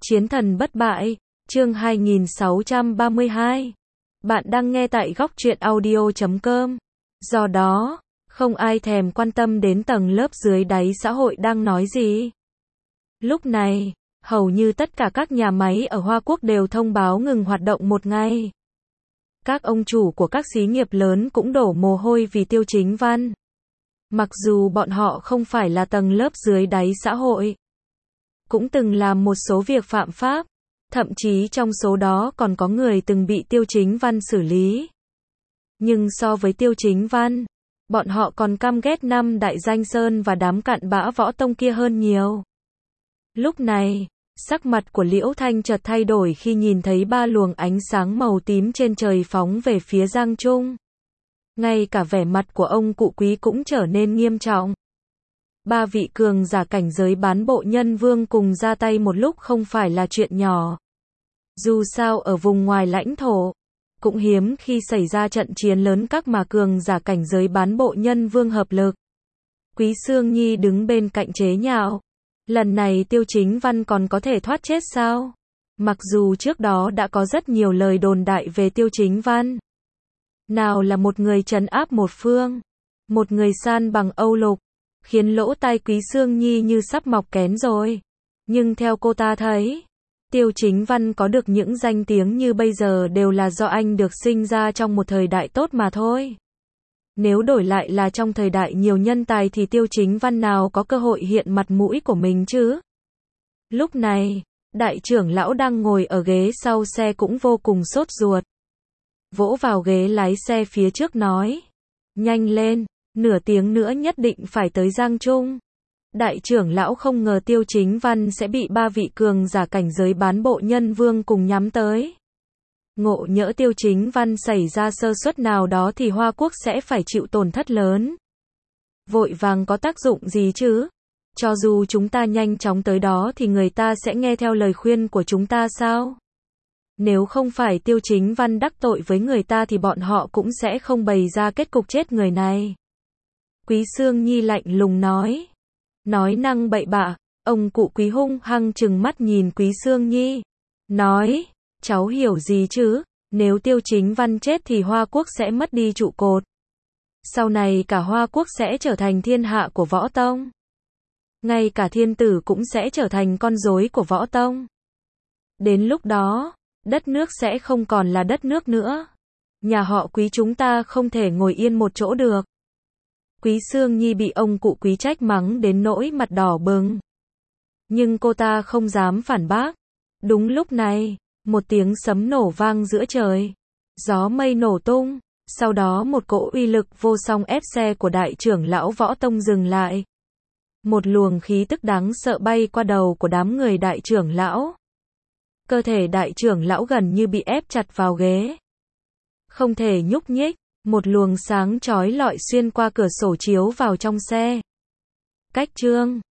Chiến thần bất bại, chương 2632. Bạn đang nghe tại góc truyện audio.com. Do đó, không ai thèm quan tâm đến tầng lớp dưới đáy xã hội đang nói gì. Lúc này, hầu như tất cả các nhà máy ở Hoa Quốc đều thông báo ngừng hoạt động một ngày. Các ông chủ của các xí nghiệp lớn cũng đổ mồ hôi vì Tiêu Chính Văn. Mặc dù bọn họ không phải là tầng lớp dưới đáy xã hội, cũng từng làm một số việc phạm pháp, thậm chí trong số đó còn có người từng bị Tiêu Chính Văn xử lý. Nhưng so với Tiêu Chính Văn, bọn họ còn căm ghét năm đại danh sơn và đám cặn bã võ tông kia hơn nhiều. Lúc này, sắc mặt của Liễu Thanh chợt thay đổi khi nhìn thấy ba luồng ánh sáng màu tím trên trời phóng về phía Giang Trung. Ngay cả vẻ mặt của ông cụ Quý cũng trở nên nghiêm trọng. Ba vị cường giả cảnh giới bán bộ nhân vương cùng ra tay một lúc không phải là chuyện nhỏ. Dù sao ở vùng ngoài lãnh thổ, cũng hiếm khi xảy ra trận chiến lớn các mà cường giả cảnh giới bán bộ nhân vương hợp lực. Quý Sương Nhi đứng bên cạnh chế nhạo. Lần này Tiêu Chính Văn còn có thể thoát chết sao? Mặc dù trước đó đã có rất nhiều lời đồn đại về Tiêu Chính Văn. Nào là một người trấn áp một phương, một người san bằng Âu Lục, khiến lỗ tai Quý Sương Nhi như sắp mọc kén rồi. Nhưng theo cô ta thấy, Tiêu Chính Văn có được những danh tiếng như bây giờ đều là do anh được sinh ra trong một thời đại tốt mà thôi. Nếu đổi lại là trong thời đại nhiều nhân tài thì Tiêu Chính Văn nào có cơ hội hiện mặt mũi của mình chứ? Lúc này, đại trưởng lão đang ngồi ở ghế sau xe cũng vô cùng sốt ruột. Vỗ vào ghế lái xe phía trước nói. Nhanh lên, nửa tiếng nữa nhất định phải tới Giang Trung. Đại trưởng lão không ngờ Tiêu Chính Văn sẽ bị ba vị cường giả cảnh giới bán bộ nhân vương cùng nhắm tới. Ngộ nhỡ Tiêu Chính Văn xảy ra sơ suất nào đó thì Hoa Quốc sẽ phải chịu tổn thất lớn. Vội vàng có tác dụng gì chứ? Cho dù chúng ta nhanh chóng tới đó thì người ta sẽ nghe theo lời khuyên của chúng ta sao? Nếu không phải Tiêu Chính Văn đắc tội với người ta thì bọn họ cũng sẽ không bày ra kết cục chết người này. Quý Sương Nhi lạnh lùng nói. Nói năng bậy bạ, ông cụ Quý hung hăng trừng mắt nhìn Quý Sương Nhi. Nói, cháu hiểu gì chứ, nếu Tiêu Chính Văn chết thì Hoa Quốc sẽ mất đi trụ cột. Sau này cả Hoa Quốc sẽ trở thành thiên hạ của võ tông. Ngay cả thiên tử cũng sẽ trở thành con rối của võ tông. Đến lúc đó, đất nước sẽ không còn là đất nước nữa. Nhà họ Quý chúng ta không thể ngồi yên một chỗ được. Quý Sương Nhi bị ông cụ Quý trách mắng đến nỗi mặt đỏ bừng. Nhưng cô ta không dám phản bác. Đúng lúc này, một tiếng sấm nổ vang giữa trời. Gió mây nổ tung. Sau đó một cỗ uy lực vô song ép xe của đại trưởng lão võ tông dừng lại. Một luồng khí tức đáng sợ bay qua đầu của đám người đại trưởng lão. Cơ thể đại trưởng lão gần như bị ép chặt vào ghế. Không thể nhúc nhích. Một luồng sáng chói lọi xuyên qua cửa sổ chiếu vào trong xe. Cách chương